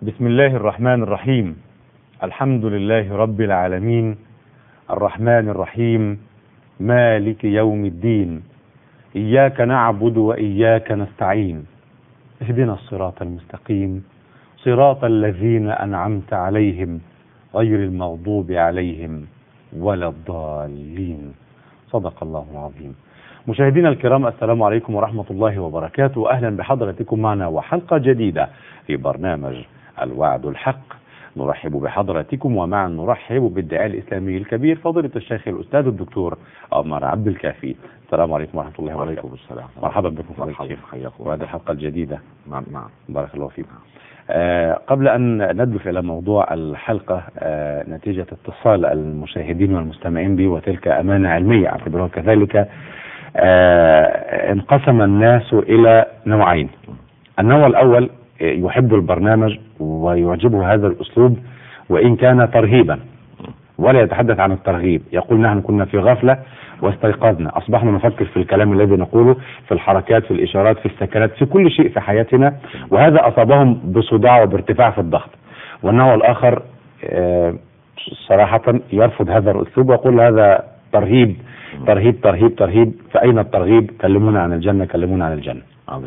بسم الله الرحمن الرحيم. الحمد لله رب العالمين، الرحمن الرحيم، مالك يوم الدين، إياك نعبد وإياك نستعين، اهدنا الصراط المستقيم، صراط الذين أنعمت عليهم غير المغضوب عليهم ولا الضالين. صدق الله العظيم. مشاهدينا الكرام، السلام عليكم ورحمة الله وبركاته. أهلا بحضرتكم معنا وحلقة جديدة في برنامج الوعد الحق. نرحب بحضراتكم ومعا نرحب بالداعية الإسلامي الكبير فضيلة الشيخ الأستاذ الدكتور عمر عبد الكافي. السلام عليكم ورحمة الله وبركاته. وعليكم السلام. مرحبا بكم فضيلة الشيخ، حياكم وهذه الحلقة الجديدة. نعم. بارك الله فيكم. قبل أن ندلف إلى موضوع الحلقة، نتيجة اتصال المشاهدين والمستمعين بي، وتلك أمانة علمية أعتبرها كذلك، انقسم الناس إلى نوعين. النوع الأول يحب البرنامج ويعجبه هذا الأسلوب وإن كان ترهيبا، ولا يتحدث عن الترغيب، يقول نحن كنا في غفلة واستيقظنا، أصبحنا نفكر في الكلام الذي نقوله، في الحركات، في الإشارات، في السكنات، في كل شيء في حياتنا، وهذا أصابهم بصداع وبارتفاع في الضغط. والنوع الآخر صراحة يرفض هذا الأسلوب ويقول هذا ترهيب ترهيب ترهيب ترهيب، فأين الترغيب؟ كلمونا عن الجنة، كلمونا عن الجنة.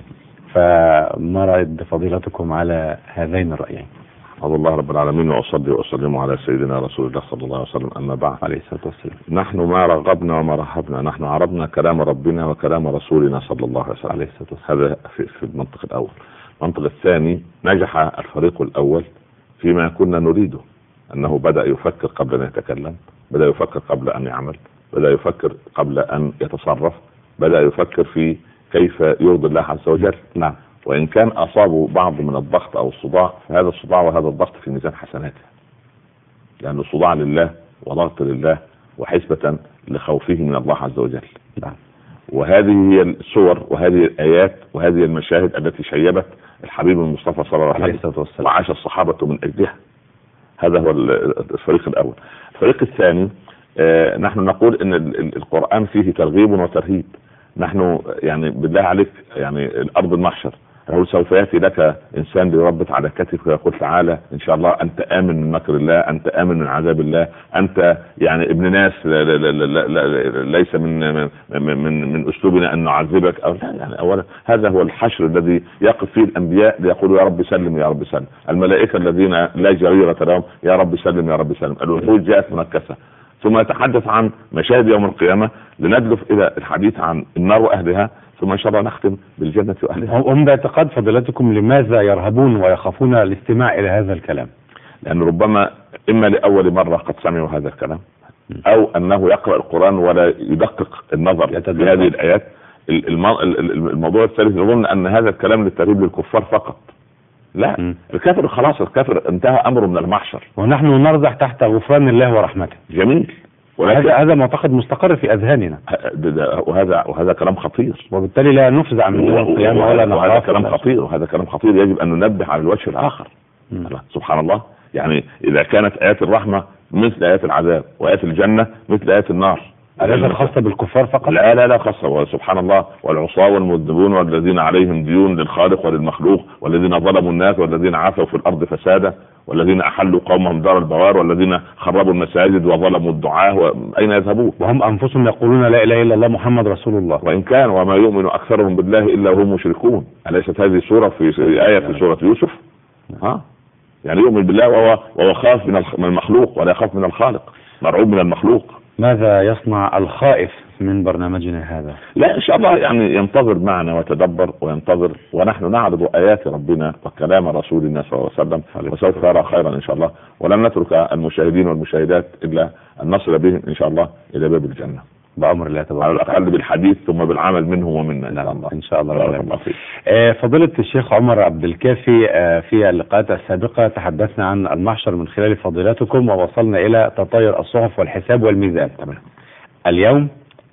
فما رأي فضيلتكم على هذين الرأيين؟ أحمد الله رب العالمين، وأصلي وأسلم على سيدنا رسول الله صلى الله عليه وسلم، أما بعد. عليه الصلاة والسلام. نحن ما رغبنا وما رهبنا، نحن عرضنا كلام ربنا وكلام رسولنا صلى الله عليه وسلم. عليه الصلاة والسلام. هذا في المنطق الأول. المنطق الثاني، نجح الفريق الأول فيما كنا نريده، أنه بدأ يفكر قبل أن يتكلم، بدأ يفكر قبل أن يعمل، بدأ يفكر قبل أن يتصرف، بدأ يفكر في كيف يرضي الله عز وجل. نعم. وإن كان أصابوا بعض من الضغط أو الصداع، فهذا الصداع وهذا الضغط في ميزان حسناته، لأن الصداع لله وضغط لله وحسبة لخوفه من الله عز وجل. نعم. وهذه هي الصور وهذه الآيات وهذه المشاهد التي شيبت الحبيب المصطفى صلى الله عليه وسلم وعاش الصحابة من أجلها. هذا هو الفريق الأول. الفريق الثاني، نحن نقول إن القرآن فيه ترغيب وترهيب. نحن يعني بالله عليك، يعني الأرض المحشر، هو سوف يأتي لك إنسان ليربط على كتفك ويقول تعالى إن شاء الله أنت آمن من مكر الله، أنت آمن من عذاب الله، أنت يعني ابن ناس، ليس من أسلوبنا أن نعذبك أو لا. يعني أولا هذا هو الحشر الذي يقف فيه الأنبياء ليقولوا يا رب سلم يا رب سلم، الملائكة الذين لا جريرة لهم يا رب سلم يا رب سلم، الوحوش جاءت منكسة. ثم يتحدث عن مشاهد يوم القيامة، لندلف إلى الحديث عن النار وأهلها، ثم إن شاء الله نختم بالجنة وأهلها. هم باعتقاد فضيلتكم لماذا يرهبون ويخافون الاستماع إلى هذا الكلام؟ لأن ربما إما لأول مرة قد سمعوا هذا الكلام، أو أنه يقرأ القرآن ولا يدقق النظر في هذه الآيات. الموضوع الثالث، يظن أن هذا الكلام للترهيب للكفار فقط. لا، الكافر خلاص، الكافر انتهى أمره من المحشر، ونحن نرزح تحت غفران الله ورحمته. جميل. هذا معتقد مستقر في أذهاننا، وهذا كلام خطير، وبالتالي لا نفزع من يوم القيامة ولا نخاف. وهذا كلام خطير، وهذا كلام خطير يجب أن ننبه على الوجه الآخر. سبحان الله، يعني إذا كانت آيات الرحمة مثل آيات العذاب، وآيات الجنة مثل آيات النار، أليس خاصة بالكفار فقط؟ لا خاصة. وسبحان الله، والعصاة والمذنبون والذين عليهم ديون للخالق وللمخلوق، والذين ظلموا الناس، والذين عثوا في الأرض فسادا، والذين أحلوا قومهم دار البوار، والذين خربوا المساجد وظلموا الدعاة، أين يذهبون؟ وهم أنفسهم يقولون لا إله إلا الله محمد رسول الله، وإن كان وما يؤمن أكثرهم بالله إلا هم مشركون. أليست هذه سورة في آية في سورة يوسف؟ يعني يؤمن بالله وهو خاف من المخلوق ولا يخاف من الخالق، مرعوب من المخلوق. ماذا يصنع الخائف من برنامجنا هذا؟ لا، إن شاء الله يعني ينتظر معنا ويتدبر وينتظر، ونحن نعرض آيات ربنا وكلام رسولنا صلى الله عليه وسلم، وسوف يرى خيرا إن شاء الله. ولن نترك المشاهدين والمشاهدات إلا أن نصل بهم إن شاء الله إلى باب الجنة بأمر الله تبارك على الأقل بالحديث، ثم بالعمل منه ومنا إن شاء الله. إن شاء الله. فضيلة الشيخ عمر عبد الكافي، في اللقاءات السابقة تحدثنا عن المحشر من خلال فضيلتكم، ووصلنا إلى تطاير الصحف والحساب والميزان. تمام. اليوم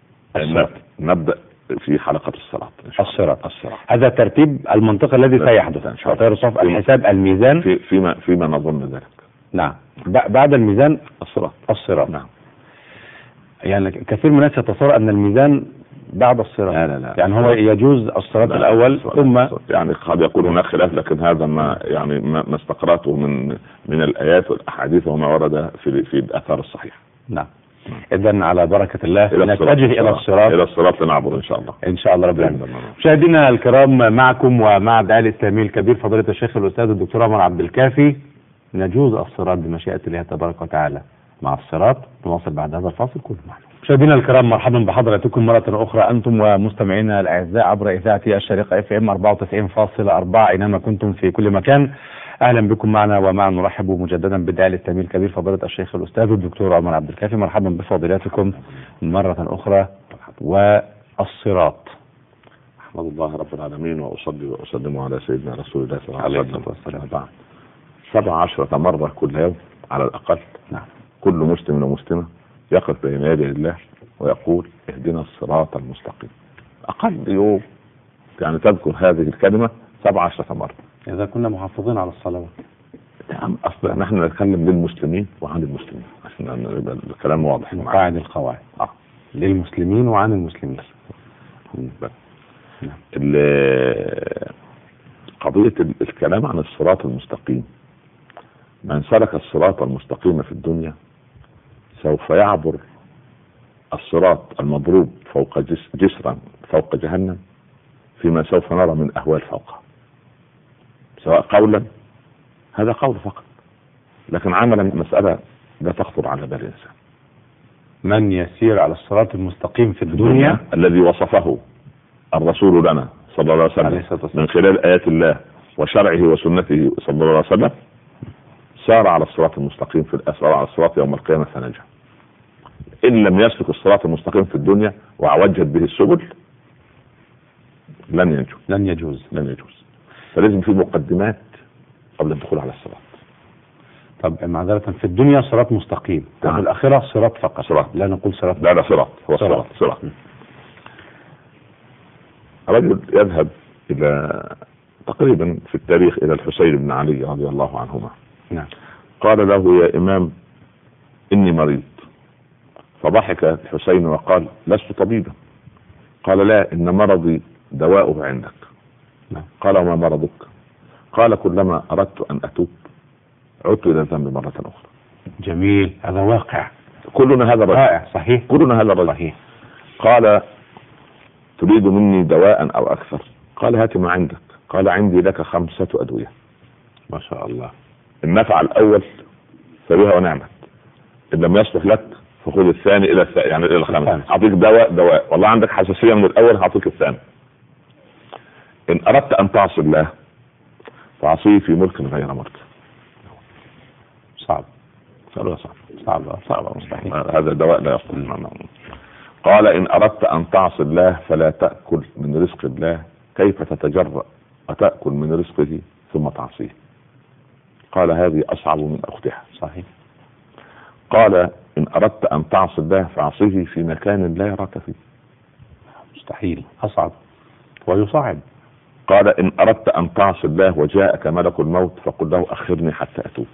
نبدأ في حلقة الصراط. هذا ترتيب المنطق الذي سيحدث، تطاير الصحف، الحساب، الميزان، فيما نظن ذلك. نعم. بعد الميزان الصراط. نعم. يعني كثير من الناس يتصور أن الميزان بعد الصراط. لا. يعني هو يجوز الصراط الأول ثم يعني قد يكون هناك خلاف، لكن هذا ما يعني ما استقرأته من الآيات والأحاديث وما ورد في الآثار الصحيحة. نعم. إذن على بركة الله نتجه إلى الصراط. إلى الصراط لنعبر إن شاء الله. إن شاء الله رب العالمين. مشاهدينا الكرام، معكم ومع الداعية الإسلامي الكبير فضيلة الشيخ الأستاذ الدكتور عمر عبد الكافي. نجوز الصراط بمشيئة الله تبارك وتعالى. مع الصراط نواصل بعد هذا الفاصل، كل معنا. مشاهدينا الكرام، مرحبا بحضراتكم مرة أخرى أنتم ومستمعينا الأعزاء عبر إذاعة الشريقة FM 94.4 أينما كنتم في كل مكان. أهلا بكم معنا ومع نرحب مجددا بالداعي الإسلامي الكبير فضيلة الشيخ الأستاذ الدكتور عمر عبد الكافي. مرحبا بفضيلتكم مرة أخرى. والصراط. أحمد الله رب العالمين وأصلي وأسلم على سيدنا رسول الله صلى الله عليه وسلم. 17 مرة كل يوم على الأقل. نعم. كل مسلم ومسلمة يقف بين يدي الله ويقول اهدنا الصراط المستقيم. أقل يوم يعني تذكر هذه الكلمة 17 مرة. إذا كنا محافظين على الصلوات. نعم. أصلا نحن نتكلم للمسلمين وعن المسلمين عشان يبقى الكلام واضح. قاعد القواعد. للمسلمين وعن المسلمين. قضية الكلام عن الصراط المستقيم، من سلك الصراط المستقيم في الدنيا سوف يعبر الصراط المضروب فوق جسرا فوق جهنم فيما سوف نرى من أهوال فوقها، سواء قولا، هذا قول فقط، لكن عملا مسألة لا تخطر على بال الإنسان. من يسير على الصراط المستقيم في الدنيا الذي وصفه الرسول لنا صلى الله عليه وسلم من خلال آيات الله وشرعه وسنته صلى الله عليه وسلم، سار على الصراط المستقيم في الأسرار على الصراط يوم القيامة فنجا. إن لم يسلك الصراط المستقيم في الدنيا وعوجت به السبل لن ينجو. لن يجوز. فلازم في مقدمات قبل الدخول على الصراط. طب معذرة، في الدنيا صراط مستقيم وفي الآخرة صراط فقط. صراط. لا نقول صراط. لا صراط. هو صراط. رجل يذهب إلى تقريبا في التاريخ إلى الحسين بن علي رضي الله عنهما. نعم. قال له يا إمام إني مريض. فضحك الحسين وقال لست طبيبا. قال لا، إن مرضي دواؤه عندك. نعم. قال وما مرضك؟ قال كلما أردت أن أتوب عدت إلى الذنب مرة أخرى. جميل، هذا واقع. كلنا هذا الرجل. صحيح. كلنا هذا الرجل. صحيح. قال تريد مني دواء أو أكثر؟ قال هات ما عندك. قال عندي لك 5 أدوية. ما شاء الله. إن نفع الأول فبها ونعمت، إن لم يصلح لك فخذ الثاني إلى يعني إلى الخامس. أعطيك دواء والله عندك حساسية من الأول هعطيك الثاني. إن أردت أن تعصي الله فعصيه في ملك غير ملك. صعب مستحيل. هذا دواء لا يصلح. قال إن أردت أن تعصي الله فلا تأكل من رزق الله، كيف تتجرأ وتأكل من رزقه ثم تعصيه؟ قال هذه أصعب من أختها. صحيح. قال إن أردت أن تعصي الله فعصيه في مكان لا يراك فيه. مستحيل، أصعب ويصعب. قال إن أردت أن تعصي الله وجاءك ملك الموت فقل له أخرني حتى أتوب.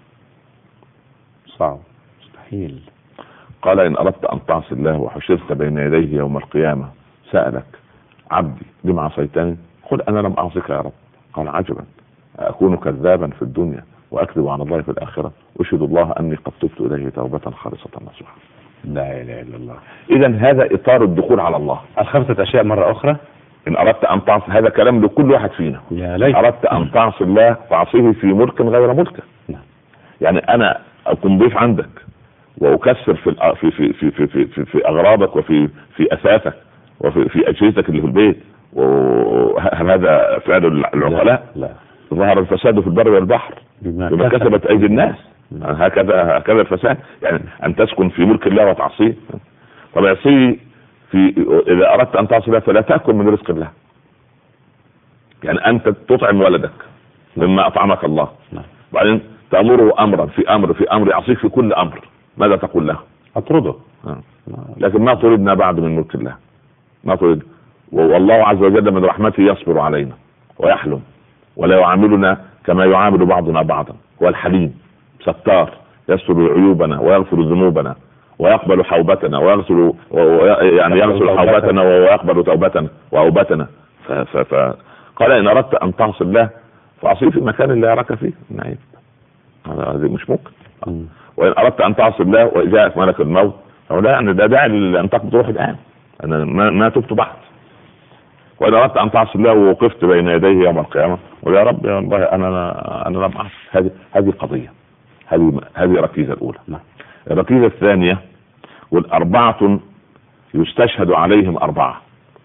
صعب، مستحيل. قال إن أردت أن تعصي الله وحشرت بين يديه يوم القيامة سألك عبدي لما عصيتني؟ قل أنا لم أعصك يا رب. قال عجبا، أكون كذابا في الدنيا وأكذب على الله في الآخرة؟ أشهد الله أني قد تبت إليه توبة خالصة نصوحا. لا إله إلا الله. إذن هذا إطار الدخول على الله. 5 أشياء مرة أخرى. إن أردت أن تعصي، هذا كلام لكل واحد فينا. يا ليت. أردت أن تعصي الله فعصيه في ملك غير ملكه. يعني أنا أكون ضيف عندك وأكسر في أغراضك وفي أثاثك وفي أجهزتك اللي في البيت، وهل هذا فعل العقلاء؟ لا. ظهر الفساد في البر والبحر بما كسبت أيدي الناس. هكذا الفساد، يعني أن تسكن في ملك الله وتعصيه. طب يعصيه إذا أردت أن تعصي الله فلا تأكل من رزق الله، يعني أنت تطعم ولدك مما أطعمك الله، بعدين تأمره أمرا في أمر يعصيك في كل أمر، ماذا تقول له؟ أطرده. لكن ما طردنا بعد من ملك الله، ما طرد. والله عز وجل من رحمته يصبر علينا ويحلم ولا يعاملنا كما يعامل بعضنا بعضا. هو الحليم ستار، يستر عيوبنا ويغفر ذنوبنا ويقبل حوبتنا ويغسل يعني يغسل حوبتنا ويقبل توبتنا وأوبتنا. فقال إن أردت أن تعصي الله فأعصيه في المكان اللي يراك فيه. نعم هذا مش ممكن. وإن أردت أن تعصي الله وجاءك ملك الموت لا يعني ده داعي أن تقبض روح الآن، أنا ما تبت بعد. وإن أردت أن تعصي الله ووقفت بين يديه يوم القيامة ويا رب يا الله أنا لم أعصي. هذه قضية، هذه الركيزة الأولى. الركيزة الثانية والأربعة يستشهد عليهم أربعة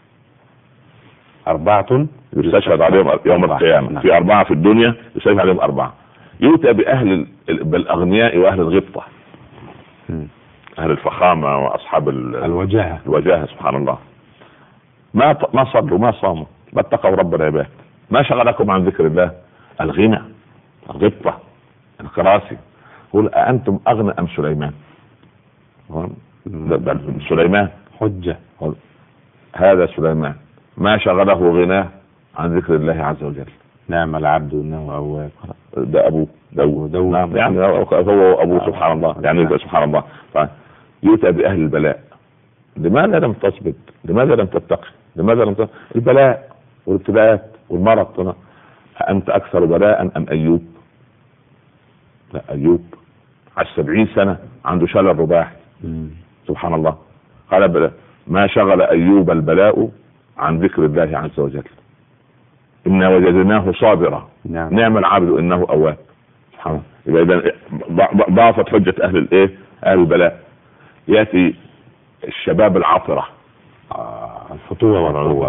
يستشهد عليهم يوم القيامة. في أربعة في الدنيا يستشهد عليهم أربعة. يؤتى بأهل بالأغنياء وأهل الغبطة، أهل الفخامة وأصحاب الوجاهة سبحان الله. ما صلوا ما صاموا ما اتقوا رب العباد. ما شغلكم عن ذكر الله؟ الغنى، الغبطة، الكراسي. قل أأنتم أغنى أم سليمان؟ سليمان حجة. هذا سليمان ما شغله غناه عن ذكر الله عز وجل. نعم العبد انه اواب. ده ابوه داود. نعم يعني هو ابوه سبحان الله. يعني سبحان الله. يؤتى باهل البلاء. لماذا لم تصبر؟ لماذا لم تتقي؟ لماذا لم تتقي؟ البلاء والابتلاءات والمرض. أنت أكثر بلاء أم أيوب؟ لا أيوب على 70 سنة عنده شلل رباعي. سبحان الله. قال ما شغل أيوب البلاء عن ذكر الله عز وجل. إنا وجدناه صابرا نعم العبد إنه أواب. سبحان الله. إذا ضافت حجة أهل أهل البلاء. يأتي الشباب العطرة، الفتوة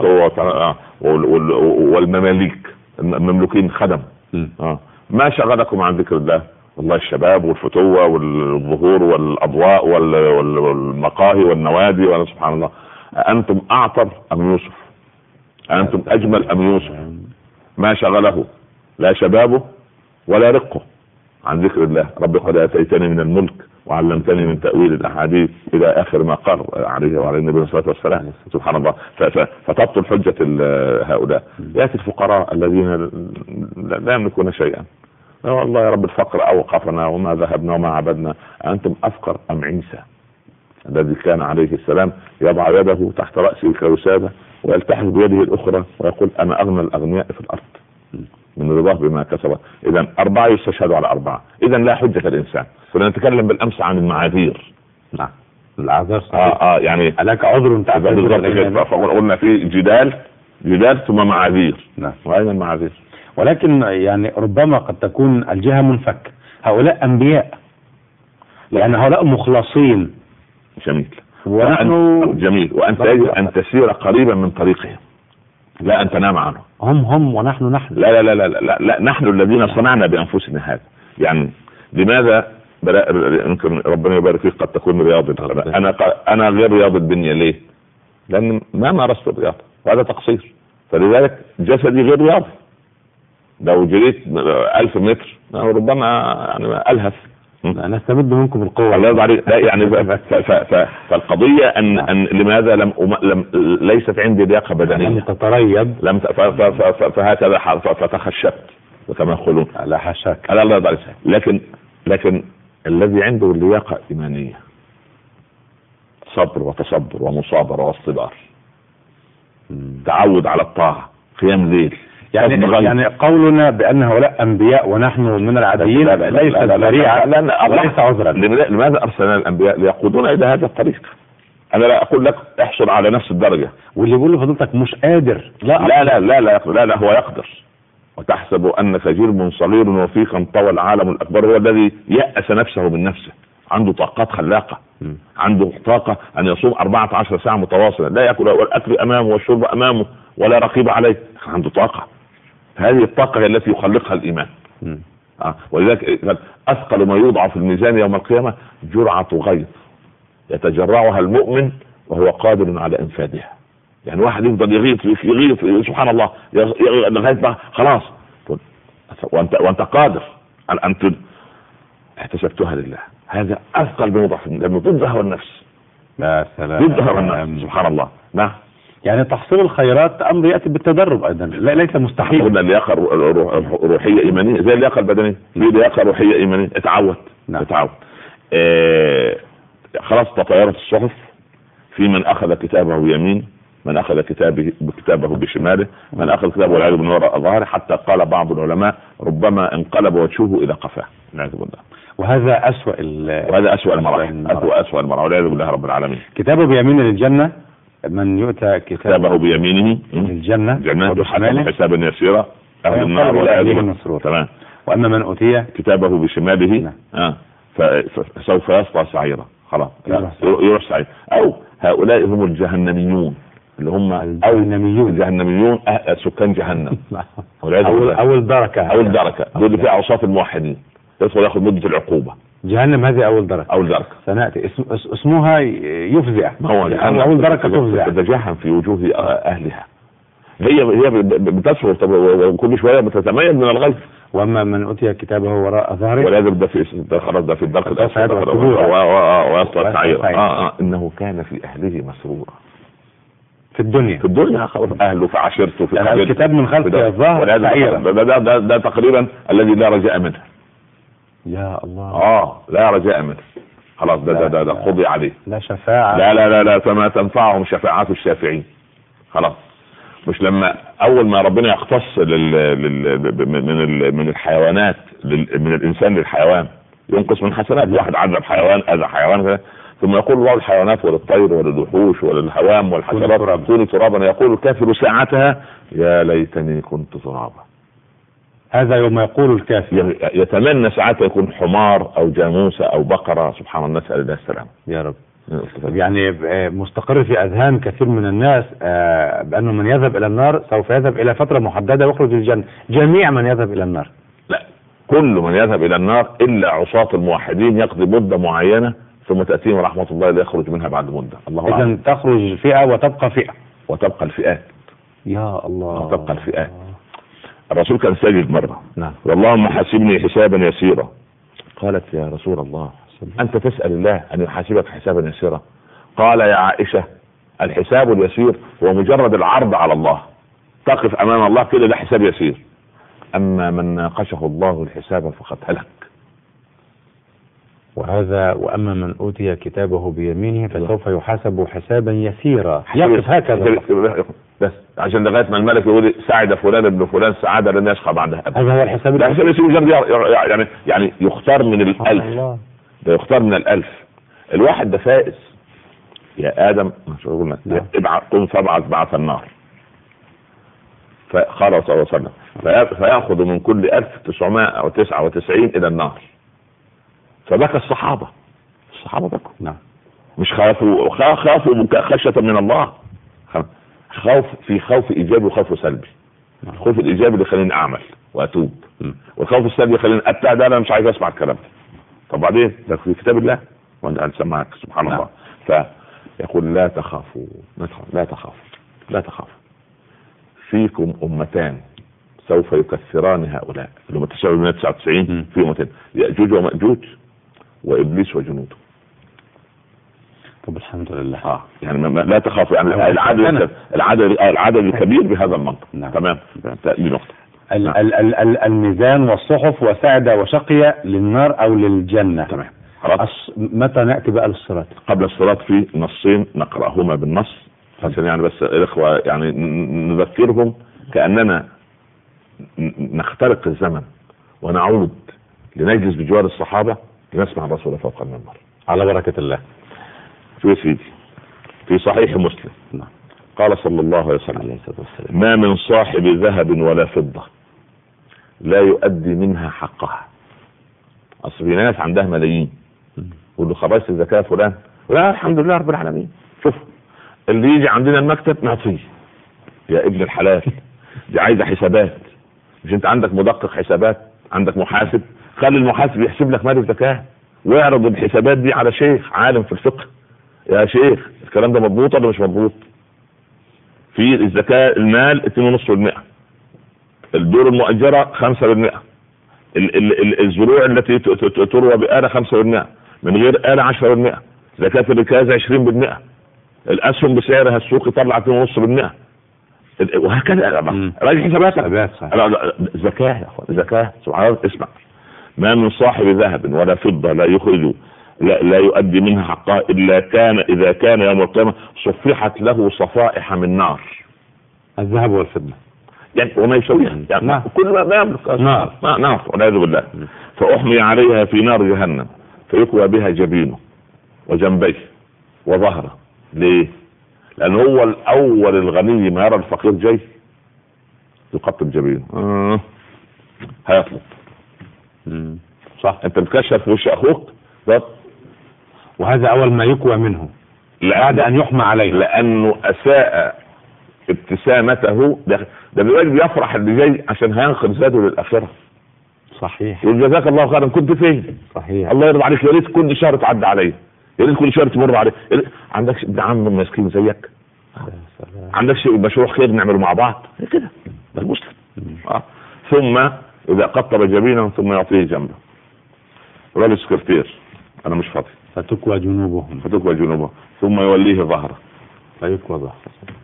والمماليك المملوكين خدم. ما شغلكم عن ذكر الله؟ والله الشباب والفتوة والظهور والأضواء والمقاهي والنوادي. سبحان الله. أنتم أعطر أم يوسف؟ أنتم أجمل أم يوسف؟ ما شغله لا شبابه ولا رقه عن ذكر الله. رب قد آتيتني من الملك وعلمتني من تأويل الأحاديث إلى آخر ما قال عليه وعلى النبي صلى الله عليه وسلم. سبحان الله. فتبطل حجة هؤلاء. يأتي الفقراء الذين لا يملكون شيئا. والله يا رب الفقر أوقفنا وما ذهبنا وما عبدنا. أنتم أفقر أم عيسى الذي كان عليه السلام يضع يده تحت رأسه كوسادة ويلتحف بيده الأخرى ويقول أنا أغنى الأغنياء في الأرض من رضاه بما كسب. إذن 4 يستشهدوا على 4. إذن لا حجة الإنسان. كنا نتكلم بالأمس عن المعاذير. نعم العذر يعني لك عذر تعذر. فقلنا في جدال ثم معاذير. نعم. وأين المعاذير؟ ولكن يعني ربما قد تكون الجهة منفك. هؤلاء أنبياء لأن هؤلاء مخلصين. جميل. جميل. وأنت يجب أن تسير قريبا من طريقهم لا أن تنام عنه. هم ونحن لا لا لا لا لا, لا. نحن الذين صنعنا بأنفسنا هذا. يعني لماذا يمكن ربنا يبارك فيك قد تكون رياضي. أنا غير رياضي البنية. ليه؟ لأن ما مارست الرياضة وهذا تقصير. فلذلك جسدي غير رياضي. لو جريت 1000 متر ربما يعني ألهث. نستمد منكم القوة. الله يرضى عليك. لا يعني فالقضية أن لماذا لم ليست عندي لياقة بدنية. لم تتريب. فهكذا فتخشبت وكما يقولون. لا حشاك. الله يرضى عليك. لكن الذي عنده اللياقة إيمانية صبر وتصبر ومصابرة واصطبار، تعود على الطاعة، قيام ليل. يعني قولنا بأن هؤلاء أنبياء ونحن من العاديين ليس ذريعة وليس عذرا. لماذا أرسلنا الأنبياء؟ ليقودون إلى هذا الطريق. أنا لا أقول لك احصل على نفس الدرجة. واللي يقول لفضلتك مش قادر لا هو يقدر. وتحسب أنك جرم صغير وفيك انطوى العالم الأكبر. هو الذي يأس نفسه من نفسه. عنده طاقات خلاقة. عنده طاقة أن يصوم 14 ساعة متواصلة لا يأكل والأكل أمامه والشرب أمامه ولا رقيب عليه. عنده طاقة. هذه الطاقة هي التي يخلقها الإيمان. ولذلك أثقل ما يوضع في الميزان يوم القيامة جرعة غيظ يتجرعها المؤمن وهو قادر على إنفاذها. يعني واحد يفضل يغيظ سبحان الله لغاية خلاص وأنت قادر على أن احتسبتها لله. هذا أثقل ما يوضع في الميزان لأنه ضد هوى النفس. ضد هوى النفس سبحان الله. نعم. يعني تحصيل الخيرات أمر يأتي بالتدرب أيضا ليس مستحيل. قلنا اللياقة روحية إيمانية زي اللياقة البدنية. في لياقة روحية إيمانية. اتعود. خلاص تطايرت الصحف، في من اخذ كتابه بيمينه، من اخذ كتابه بشماله، من اخذ كتابه والعياذ بالله وراء ظهره، حتى قال بعض العلماء ربما انقلب وجهه الى قفاه والعياذ بالله. وهذا أسوأ أسوأ المراحل والعياذ بالله رب العالمين. كتابه بيمينه للجنة، من يؤتى كتابه بيمينه للجنة جنات حسابا يسيرا أهل النار والعياذ بالله. تمام. وأما من أوتي كتابه بشماله فسوف يصلى سعيرا، خلاص يروح سعير. أو هؤلاء هم الجهنميون، اللي هم الجهنميون سكان جهنم أول دركة دول في أوصاف الموحدين، يدخل ياخذ مدة العقوبة. جهنم هذه أول دركة سنأتي اسمها يفزع، أول دركة تفزع، تتجهم في وجوه أهلها. هي بتسرق وكل شوية بتتميز من الغيث. واما من اوتي كتابه وراء ظهره ولا ده في الدرك الاسفل ويصلى سعيرا. انه كان في اهله مسرورا في الدنيا اهله في عشيرته في الكتاب من خلف الظهر سعيرا. ده تقريبا الذي لا رجاء منه. يا الله لا رجاء منه، خلاص ده قضي عليه. لا شفاعة، لا فما تنفعهم شفاعات الشافعين. خلاص. مش لما اول ما ربنا يختص من الحيوانات من الانسان للحيوان ينقص من حسنات، واحد عذب حيوان اذى حيوان، ثم يقول الله الحيوانات وللطير وللوحوش وللهوام والحشرات كوني ترابا، يقول الكافر ساعتها يا ليتني كنت ترابا. هذا يوم يقول الكافر، يتمنى ساعتها يكون حمار او جاموسة او بقرة. سبحان الله، نسأل الله السلام يا رب. يعني مستقر في اذهان كثير من الناس بانه من يذهب الى النار سوف يذهب الى فترة محددة ويخرج الجنة. جميع من يذهب الى النار؟ لا، كل من يذهب الى النار الا عصاة الموحدين يقضي مدة معينة ثم تأتيهم رحمة الله ليخرج منها بعد مدة. الله أعلم. إذن تخرج فئة وتبقى الفئات. يا الله. وتبقى الفئات. الرسول كان ساجد مرة، نعم، اللهم حاسبني حسابا يسيرا. قالت يا رسول الله أنت تسأل الله أن يحاسبك حسابا يسيرا؟ قال يا عائشة الحساب اليسير هو مجرد العرض على الله، تقف أمام الله كده، ده حساب يسير. أما من ناقشه الله الحساب فقد هلك. وأما من أوتي كتابه بيمينه فسوف يحاسب حسابا يسيرا. يقف هكذا بس عشان لغاية ما الملك يقول سعد فلان ابن فلان سعادة لن يشقى بعدها أبدا. هذا هو الحساب اليسير. يعني يختار من الألف. ده يختار من الألف. الواحد ده فائز. يا آدم مش قلنا قم فابعث النار. فقال صلى الله عليه وسلم فيأخذ من كل 1999 إلى النار. فبكى الصحابة بكوا. نعم. مش خافوا خشية من الله. خوف إيجابي وخوف سلبي. الخوف الإيجابي اللي يخليني أعمل وأتوب، والخوف السلبي يخليني أبتعد، ده أنا مش عايز أسمع الكلام ده. طب بعدين ده في كتاب الله وأنت هنسمعك سبحان الله. فيقول لا تخافوا فيكم أمتان سوف يكثران هؤلاء اللي هم 99 في أمتين، يأجوج ومأجوج وإبليس وجنوده. طب الحمد لله. يعني لا تخافوا، يعني العدد الكبير بهذا المنطق. نعم. تمام. دي نقطة. الميزان والصحف وسعد وشقي للنار أو للجنة. تمام. متى نأتي بقى للصراط؟ قبل الصراط في نصين نقرأهما بالنص عشان يعني بس الإخوة يعني نذكرهم كأننا نخترق الزمن ونعود لنجلس بجوار الصحابة لنسمع الرسول فوق المنبر على بركة الله. شو يا سيدي؟ في صحيح مسلم قال صلى الله عليه وسلم ما من صاحب ذهب ولا فضة لا يؤدي منها حقها. أصل في ناس عندها ملايين يقول له خرجت الزكاة فلان، لا الحمد لله رب العالمين. شوف اللي يجي عندنا المكتب نعطيه. يا ابن الحلال دي عايزة حسابات، مش انت عندك مدقق حسابات، عندك محاسب، خلي المحاسب يحسب لك مال الزكاة واعرض الحسابات دي على شيخ عالم في الفقه. يا شيخ الكلام ده مضبوط ولا مش مضبوط؟ في الزكاة المال 2.5%، الدور المؤجرة 5%، الزروع التي تروى بآلة 5%، من غير آلة 10%، زكاة الركاز 20%، الأسهم بسعرها السوقي طلع 2.5%، وهكذا. راجع حساباتك. زكاة يا اخوان، زكاة. سبحان الله. اسمع، ما من صاحب ذهب ولا فضة لا يخرج لا يؤدي منها حقها إذا كان يوم القيامة صفحت له صفائح من نار. الذهب والفضة يعني وما يسويها يعني كل ما يملك نار والعياذ بالله. فأحمي عليها في نار جهنم فيكوى بها جبينه وجنبيه وظهره. ليه؟ لأن هو الأول الغني ما يرى الفقير جاي يقطب جبينه هيطلب. صح. انت بتكشف في وش اخوك وهذا اول ما يكوى منه بعد ان يحمى عليه، لانه اساء ابتسامته. ده دلوقتي بيفرح اللي جاي عشان هينقل زاده للاخره. صحيح. وجزاك الله خيرا كنت فين؟ صحيح. الله يرضى عليك، يا ريت كل شهر تعدي عليا، يا ريت كل شهر تمر عليا. عندكش ابن عم مسكين زيك؟ عندكش مشروع خير نعمله مع بعض كده؟ ده المسلم. ثم اذا قطب جبينا ثم يعطيه جنبه. راجل سكرتير انا مش فاضي. فتكوى جنوبهم ثم يوليه ظهره فيكوى ظهره.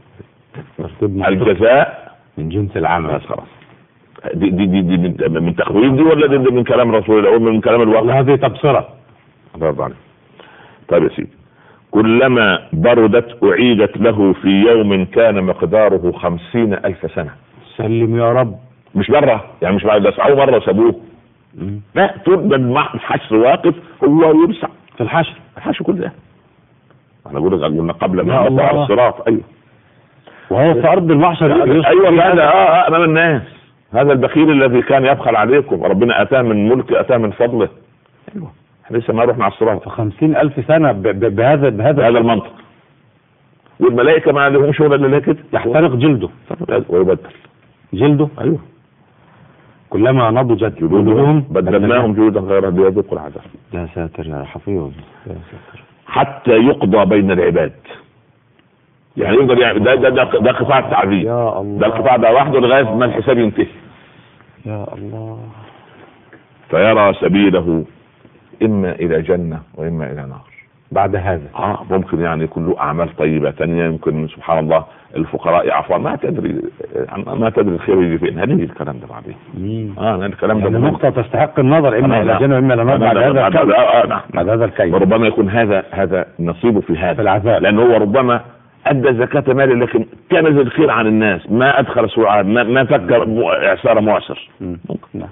الجزاء من جنس العمل. خلاص. دي من تخويف دي ولا دي من كلام رسول الله ولا من كلام الواقع؟ هذه تبصرة. الله يرضى عليك. طيب يا سيدي، كلما بردت أعيدت له في يوم كان مقداره 50,000 سنة. سلم يا رب. مش مرة يعني، مش بعد دفعوه مرة سابوه. لا، طول ما الحشر واقف هو يرسع في الحشر كل ده. انا قلنا قبل ما نطلع على الصراط. ايوه، وهو في ارض المحشر. ايوه هذا امام الناس. هذا البخيل الذي كان يبخل عليكم ربنا اتاه من ملك، اتاه من فضله. ايوه، احنا لسه ما رحنا على الصراط. 50,000 سنة بهذا المنطق. والملائكة ما لهم شغل الا كده، يحترق جلده ويبدل جلده. ايوه، كلما نضجت جلودهم بدلناهم جلودا غيرها ليذوقوا العذاب. يا ساتر يا حفيظ يا ساتر. حتى يقضى بين العباد. يعني يقدر يعني ده قطاع التعذيب. يا الله. ده القطاع ده وحده لغايه ما الحساب ينتهي. يا الله. فيرى سبيله اما الى جنه واما الى نار. بعد هذا ممكن يعني يكون له اعمال طيبه ثانيه، يمكن سبحان الله الفقراء يعفون، ما تدري الخير يجي فين. هذه الكلام ده بعدين. الكلام ده يعني نقطه تستحق النظر، اما الى جنه واما الى نار بعد هذا الكيف. وربما يكون هذا نصيبه في هذا العذاب، لانه هو ربما ادى زكاه ماله لكن كنز الخير عن الناس، ما ادخل سوء، ما فكر اعسار معسر. ممكن.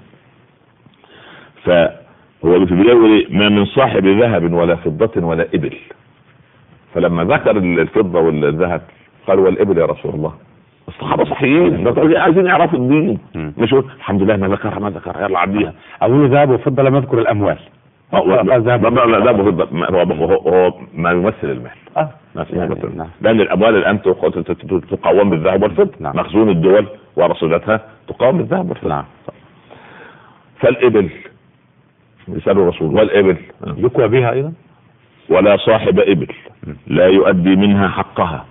هو بيقول ما من صاحب ذهب ولا فضة ولا إبل. فلما ذكر الفضة والذهب قال والإبل يا رسول الله. الصحابة صحيين عايزين يعرفوا الدين، مش الحمد لله ما ذكرها يلا عديها. أقول ذهب وفضة لم يذكر الأموال. ذهب وفضة هو ما يمثل المال. لأن الأموال الآن تقوم بالذهب والفضة. مخزون الدول ورصيدتها تقوم بالذهب والفضة. فالإبل يسأل الرسول والإبل يكوى بها أيضا. ولا صاحب إبل لا يؤدي منها حقها.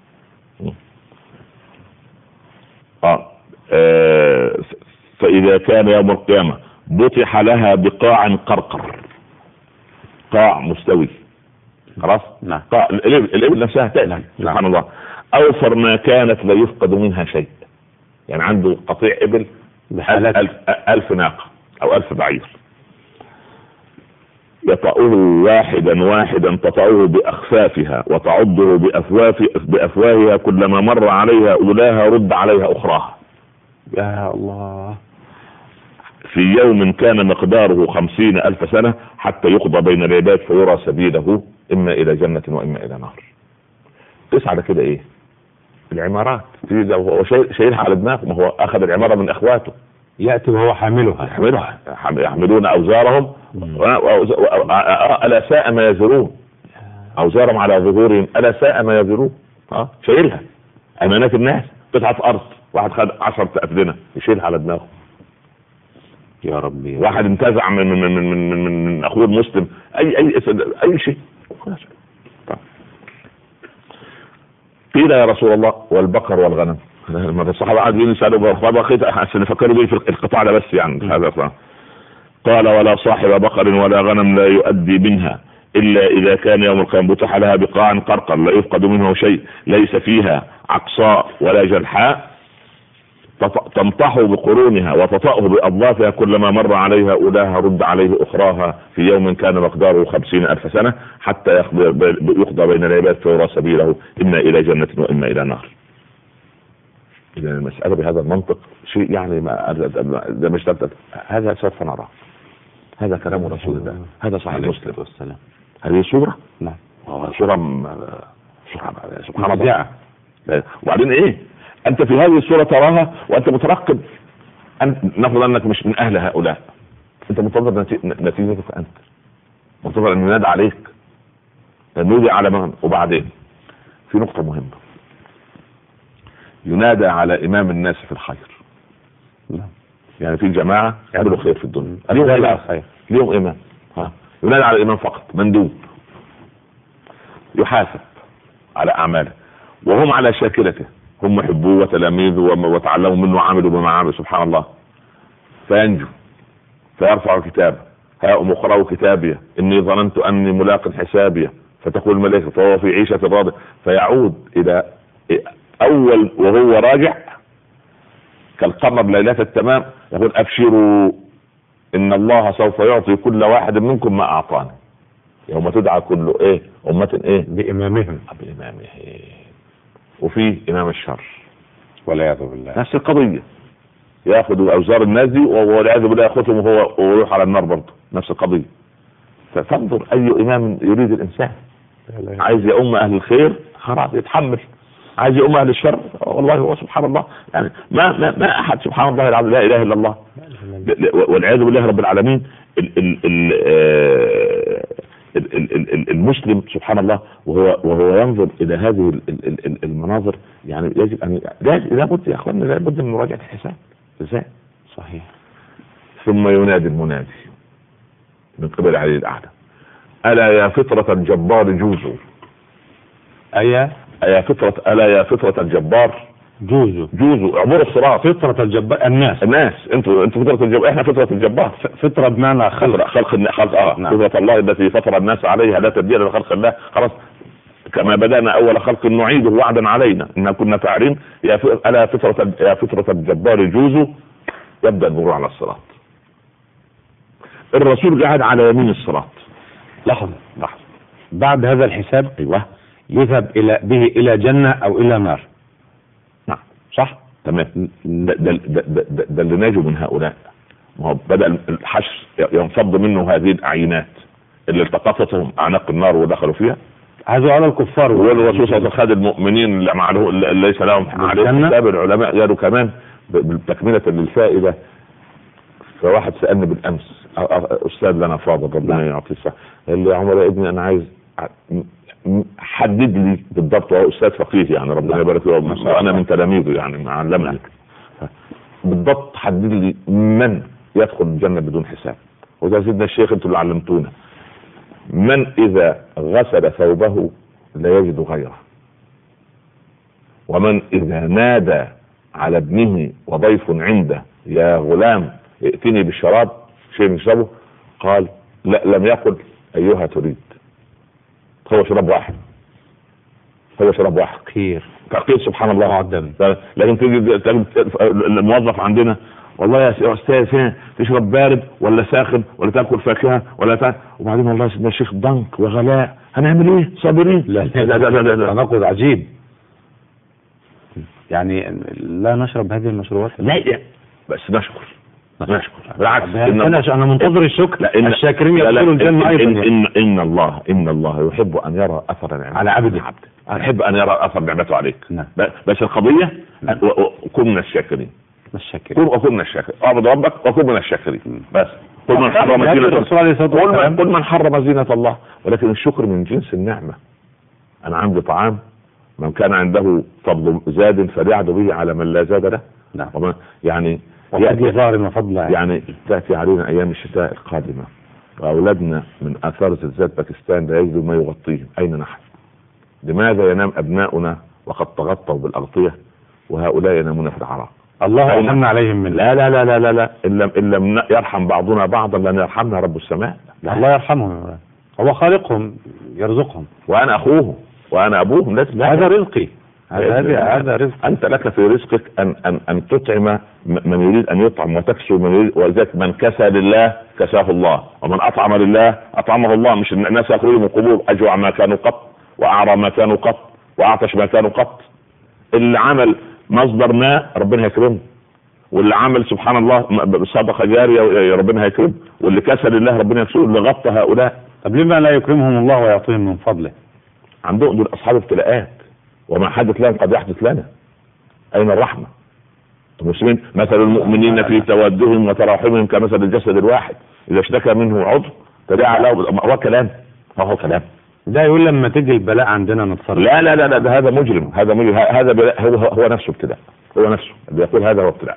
فإذا كان يوم القيامة بطح لها بقاع قرقر، قاع مستوي خلاص. قاع الإبل نفسها تألم سبحان الله. أوفر ما كانت لا يفقد منها شيء. يعني عنده قطيع إبل 1000 ناقة أو 1000 بعير، يطأه واحدا تطأه بأخفافها وتعضه بأفواهها، كلما مر عليها أولاها رد عليها أخراها. يا الله. في يوم كان مقداره 50,000 سنة حتى يقضى بين العباد فيرى سبيله إما إلى جنة وإما إلى نار. قس على كده إيه؟ العمارات هو شايلها على دماغه، ما هو أخذ العمارة من أخواته، يأتي وهو حاملها يحملون أوزارهم ألا ساء ما يزرون، أوزارهم على ظهورهم ألا ساء ما يزرون. شايلها أمانات الناس. قطعة أرض واحد خد 10 أفدنة يشيلها على دماغه. يا ربي. واحد انتزع من أخوه المسلم أي شيء. قيل يا رسول الله والبقر والغنم. الصحابة عايزين يسألوا عشان يفكروا بيه في القطاع ده بس يعني هذا. قال ولا صاحب بقر ولا غنم لا يؤدي منها إلا إذا كان يوم القيامة بطح لها بقاع قرقر لا يفقد منه شيء، ليس فيها عقصاء ولا جلحاء، تمطح بقرونها وتطأه بأضلافها، كلما مر عليها أولاها رد عليه أخراها في يوم كان مقداره 50,000 سنة، حتى يقضى بين العباد فيرى سبيله إما إلى جنة وإما إلى نار. إذا المسألة بهذا المنطق شيء يعني ده مش هذا سوف نراه. هذا كلام رسول الله، هذا صحيح مسلم والسلام. هذه صورة؟ نعم. صورة سبحان الله. وبعدين ايه؟ انت في هذه الصورة تراها وانت مترقب ان نفرض انك مش من اهل هؤلاء، انت منتظر نتيجتك، انت منتظر ان ينادى عليك، نودي على من. وبعدين في نقطة مهمة، ينادى على امام الناس في الخير. يعني في جماعة يعملوا خير في الدنيا، اليوم امام، ينادى على الامام فقط، مندوب يحاسب على اعماله، وهم على شاكلته، هم يحبوه وتلاميذه وتعلموا منه وعملوا بما عملوا، سبحان الله. فينجو فيرفع كتابه، هاؤم اقرأوا كتابي اني ظننت اني ملاق حسابي، فتقول الملائكة فهو في عيشة راضية، فيعود الى اول وهو راجع كالقمر ليلة التمام، يقول ابشروا ان الله سوف يعطي كل واحد منكم ما اعطاني، يوم تدعى كل ايه امة ايه بامامهم. وفي امام الشر والعياذ بالله نفس القضية، ياخذ اوزار الناس دي والعياذ بالله ياخذهم وهو ويروح على النار برضه، نفس القضية. فانظر اي امام يريد الانسان، عايز يؤم اهل الخير خلاص يتحمل، عايز يؤم اهل الشر والله هو سبحان الله يعني ما احد سبحان الله العظيم لا اله الا الله والعياذ بالله رب العالمين. المسلم سبحان الله وهو ينظر الى هذه المناظر، يعني يجب ان لابد يا اخواننا لابد من مراجعة الحساب. ازاي؟ صحيح. ثم ينادي المنادي من قبل علي الاعلى، الا يا فطرة الجبار جوزوا، الا يا فطرة الجبار جوزوا اعبروا الصراط. فطرة الجبار الناس انتوا فطرة الجبار، احنا فطرة الجبار. فطرة بمعنى خلق نعم. فطرة الله التي فطر الناس عليها لا تبديل لخلق الله، خلاص كما بدأنا اول خلق نعيده وعدا علينا إنا كنا فاعلين. الا يا فطرة الجبار جوزوا، يبدأ المرور على الصراط. الرسول قاعد على يمين الصراط. لحظة بعد هذا الحساب ايوه يذهب به الى جنة او الى نار. نعم صح تمام. ده اللي ناجوا من هؤلاء، ما هو بدأ الحشر ينفض منه هذه الاعينات اللي التقطتهم اعناق النار ودخلوا فيها، هذا على الكفار. والرسول صلى الله عليه وسلم خد المؤمنين اللي معه ليس لهم عليه حساب. العلماء قالوا كمان بتكملة للفائدة، فواحد سألني بالامس استاذ لنا فاضل ربنا يعطيه الصحة، قال لي يا عمر يا ابني انا عايز حدد لي بالضبط، وهو استاذ فقيه يعني ربنا يبارك له وانا من تلاميذه يعني علمني بالضبط، حدد لي من يدخل الجنة بدون حساب. وده سيدنا الشيخ انتوا اللي علمتونا، من اذا غسل ثوبه لا يجد غيره، ومن اذا نادى على ابنه وضيف عنده يا غلام ائتني بالشراب شيء يشربه، قال لا لم يقل ايها تريد، هو شراب واحد كثير سبحان الله معدم. لكن تجي الموظف عندنا والله يا استاذ تشرب بارد ولا ساخن ولا تاكل فاكهه ولا وبعدين والله سيدنا الشيخ ضنك وغلاء، هنعمل ايه؟ صابرين؟ لا تناقض عجيب، يعني لا نشرب هذه المشروبات. لا بس نشكر بالعكس انا منتظر الشكر. الشاكرين يدخلوا الجنه ايضا. ان الله يحب ان يرى اثر نعمته على عبده، يحب ان يرى اثر نعمته عليك. نعم. بس القضيه كن من الشاكرين، وكن من الشاكرين، اعبد ربك وكن من الشاكرين. بس كل من حرم زينة الله، ولكن الشكر من جنس النعمة. انا عندي طعام، من كان عنده فضل زاد فليعد به على من لا زاد له. نعم. يعني يعني تأتي علينا ايام الشتاء القادمة واولادنا من اثار زلزال باكستان لا يجدوا ما يغطيهم، اين نحن؟ لماذا ينام ابناؤنا وقد تغطوا بالاغطية وهؤلاء ينامون في العراق؟ الله يرحمنا عليهم من لا لا لا لا لا لا إن لم يرحم بعضنا بعضا لن يرحمنا رب السماء. الله يرحمهم، هو خالقهم يرزقهم، وانا اخوهم وانا ابوهم. هذا رزقي، هذا رزق. انت لك في رزقك ان تطعم من يريد ان يطعم، وتكسو من يريد، ولذلك من كسى لله كساه الله، ومن اطعم لله اطعمه الله. مش الناس يخرجوا من القبور اجوع ما كانوا قط، واعرى ما كانوا قط، واعطش ما كانوا قط. اللي عمل مصدر ماء ربنا هيكرمه، واللي عمل سبحان الله صدقه جاريه ربنا هيكرمه، واللي كسى لله ربنا يكسوه. اللي غطى هؤلاء. طب لما لا يكرمهم الله ويعطيهم من فضله؟ عندهم دول اصحاب ابتلاءات، وما حدث لهم قد يحدث لنا. اين الرحمه؟ المسلمين مثل المؤمنين في تودهم وتراحمهم كمثل الجسد الواحد اذا اشتكى منه عضو تداعى له. هو كلام، هو كلام. ده يقول لما تيجي البلاء عندنا نتصرف. لا لا لا، ده هذا مجرم، هذا مجرم، هذا بلاء. هو نفسه ابتلاء، هو نفسه بيقول هذا هو ابتلاء.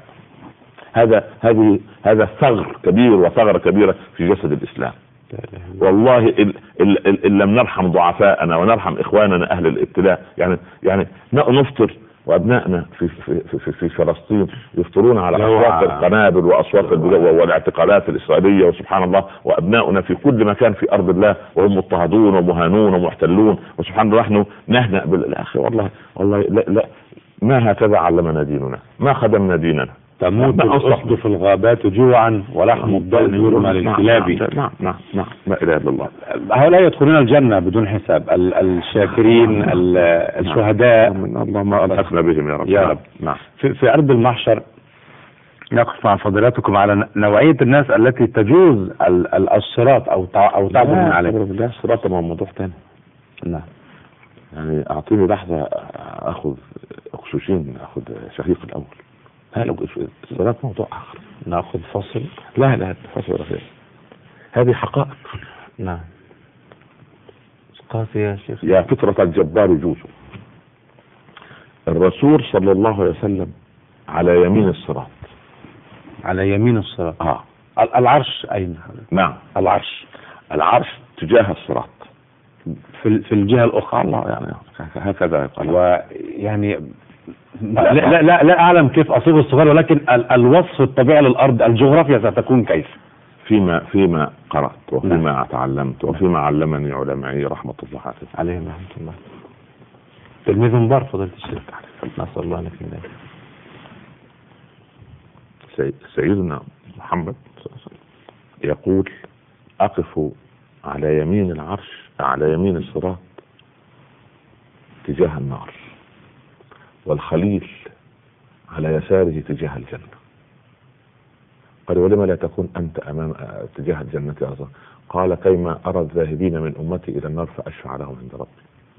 هذا ثغر كبير وثغرة كبيرة في جسد الإسلام. والله إن لم نرحم ضعفاءنا ونرحم إخواننا أهل الابتلاء، يعني نفطر وأبنائنا في فلسطين يفطرون على أصوات القنابل وأصوات والاعتقالات الإسرائيلية، وسبحان الله، وأبناؤنا في كل مكان في أرض الله وهم مضطهدون ومهانون ومحتلون، وسبحان الله نحن نهنأ بالأخي. والله لا، ما هكذا علمنا ديننا، ما خدمنا ديننا. تموت الأسد في الغابات جوعا ولحم الضأن يرمى للكلاب. نعم لا إله إلا الله. هؤلاء يدخلون الجنة بدون حساب، الشاكرين الشهداء. اللهم ألحقنا بهم يا رب. يا رب. نعم. في أرض المحشر نقف مع فضيلتكم على نوعية الناس التي تجوز الصراط أو تعبد من عليه. ده الصراط موضوع ثاني. نعم. يعني أعطيني لحظة أخذ أكسجين، أخذ شهيق الأول. الصلاة موضوع آخر. نأخذ فصل. لا فصل رخيص. هذه حقائق. نعم. قاسي يا شيخ. يا فطرة الجبار جوزه. الرسول صلى الله عليه وسلم على يمين الصراط. على يمين الصراط. العرش أين؟ نعم العرش تجاه الصراط في الجهة الأخرى. الله يعني هكذا يقال. ويعني لا أعلم كيف أصيغ الصغار، ولكن الوصف الطبيعي للأرض، الجغرافيا ستكون كيف؟ فيما قرأت وفيما تعلمت وفيما علمني علمائي رحمة الله عليهم رحمة الله. تلميذ مبارك فضيلة الشيخ، نسأل الله لك من ذلك. سيدنا محمد يقول أقف على يمين العرش، على يمين الصراط تجاه النار، والخليل على يساره تجاه الجنة. قال ولما لا تكون أنت أمام تجاه الجنة يا رسول؟ قال كيما أرى الذاهبين من أمتي إلى النار فأشفع لهم عند ربي.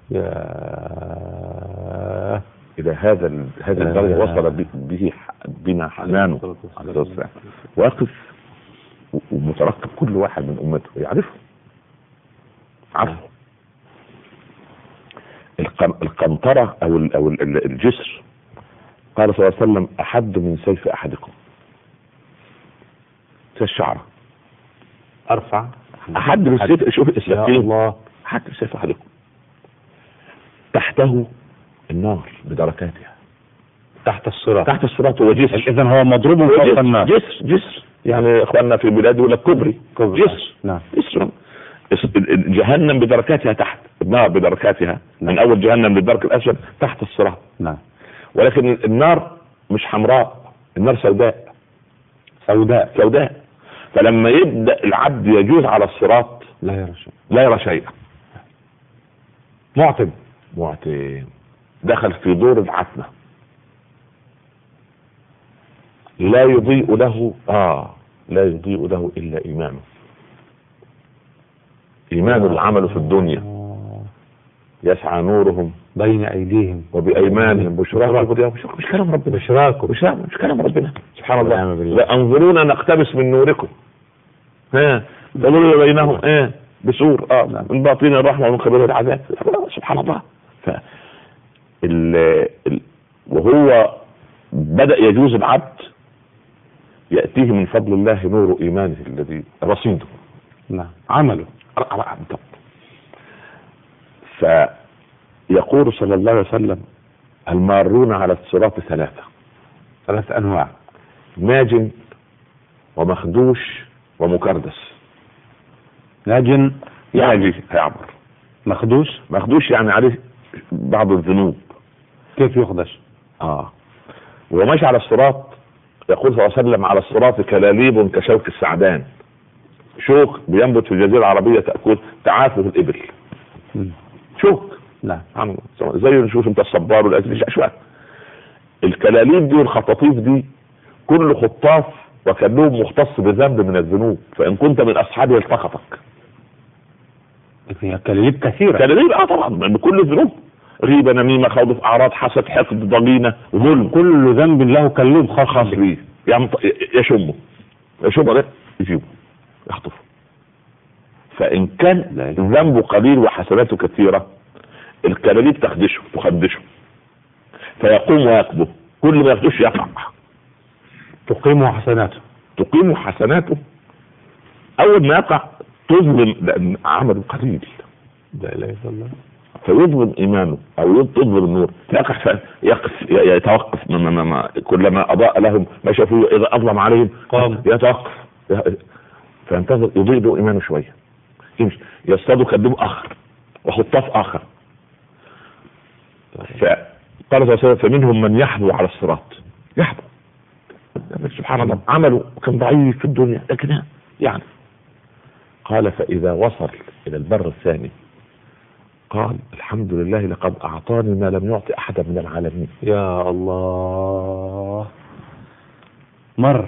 إذا هذه الدرجة وصل بنا حنانه عليه الصلاة والسلام، واقف ومترقب كل واحد من أمته يعرفه. القنطرة أو الجسر قال صلى الله عليه وسلم أحد من سيف أحدكم. الشعرة أرفع أحد من سيف. شوف السكين، أحد من سيف أحدكم. تحته النار بدركاتها، تحت الصراط هو جسر. إذا هو مضروب فوق النار. جسر يعني إخواننا في البلاد يقول لك كبري. جسر. نعم. جسر. جهنم بدركاتها تحت، النار بدركاتها من أول جهنم للدرك الأسفل تحت الصراط. نعم. ولكن النار مش حمراء، النار سوداء. فلما يبدأ العبد يجوز على الصراط لا يرى شيئا. معتم دخل في دور العتمة، لا يضيء له إلا إيمانه. إيمان العمل في الدنيا يسعى نورهم بين أيديهم وبأيمانهم بشراكم. مش كلام ربنا، مش كلام ربنا سبحان الله. لأنظرونا نقتبس من نوركم ضلوا بينهم بسور من باطن الرحمة ومن قبل العذاب. سبحان الله. وهو بدأ يجوز العبد يأتيه من فضل الله نور إيمانه الذي رصيده. نعم. عمله. فيقول صلى الله عليه وسلم المارون على الصراط ثلاث أنواع: ناج ومخدوش ومكردس. ناجي هيعبر. مخدوش يعني عليه بعض الذنوب، كيف يخدش؟ وماشي على الصراط، يقول صلى الله عليه وسلم: على الصراط كلاليب كشوك السعدان، شوك بينبت في الجزيرة العربية تأكل تعافه الإبل. شوك، نعم، زي نشوف انت الصبار والأزليش أشواك. الكلاليب دي والخطاطيف دي كل خطاف وكلهم مختص بذنب من الذنوب، فإن كنت من أصحابه التقطك. هي كلاليب كثيرة. كلاليب طبعا بكل الذنوب، غيبة، نميمة، خوض، أعراض، حسد، حقد، ضغينة، ظلم، كل ذنب له كلوب خاص به. يشمه ده يجيبه يخطفه. فإن كان ذنبه قليل وحسناته كثيرة، الكلاليب تخدشه فيقوم ويكبه، كل ما يخدش يقع. تقيم حسناته. أول ما يقع تظلم، لأن عمل قليل، لا إله إلا الله، فيظلم إيمانه أو تظلم النور، يقف يتوقف. كلما أضاء لهم ما شافوه، إذا أظلم عليهم قام يتوقف، فينتظر يضيء له إيمانه شوية، يمشي يصطادوا كذوب آخر وخطاف آخر. فقال صلى الله عليه وسلم: فمنهم من يحبو على الصراط، يحبو، سبحان الله، عمله كان ضعيف في الدنيا لكن يعني. قال: فإذا وصل إلى البر الثاني قال: الحمد لله لقد أعطاني ما لم يعطي أحدا من العالمين. يا الله. مر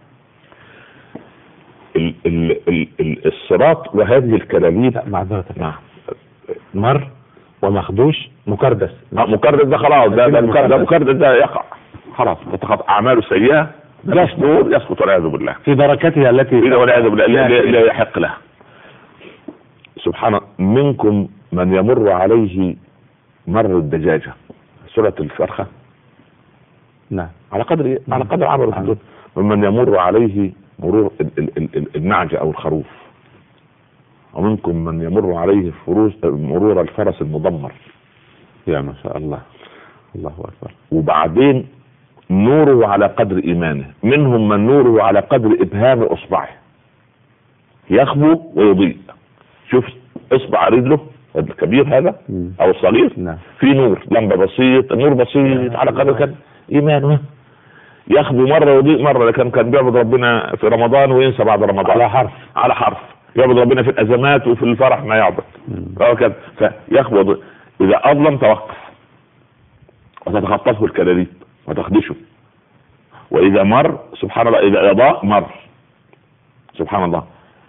الصراط وهذه الكلاليب. معذرة، نعم، مر ومخدوش مكردس. مكردس ده خلاص، ده مكردس ده يقع خلاص، أعماله سيئة، يسقط والعياذ بالله في دركتها التي والعياذ بالله لا يحق له. سبحان. منكم من يمر عليه مر الدجاجة، سورة الفرخة، نعم، على قدر عمله في الدنيا. ومن يمر عليه مرور النعجة أو الخروف، ومنكم من يمر عليه مرور الفرس المضمر. يا ما شاء الله، الله أكبر. وبعدين نوره على قدر إيمانه، منهم من نوره على قدر إبهام إصبعه، يخبو ويضيء. شوف إصبع رجله الكبير هذا أو الصغير، في نور، لمبة بسيط، نور بسيط على قدر كان إيمانه، يخبو مرة ويضيء مرة. لكن كان بيعبد ربنا في رمضان وينسى بعد رمضان، على حرف يعبد ربنا في الأزمات وفي الفرح ما يعبد، فيخبو. إذا أظلم توقف وتتخطفه الكلاليب وتخدشه. وإذا مر سبحان الله، إذا أضاء مر سبحان الله.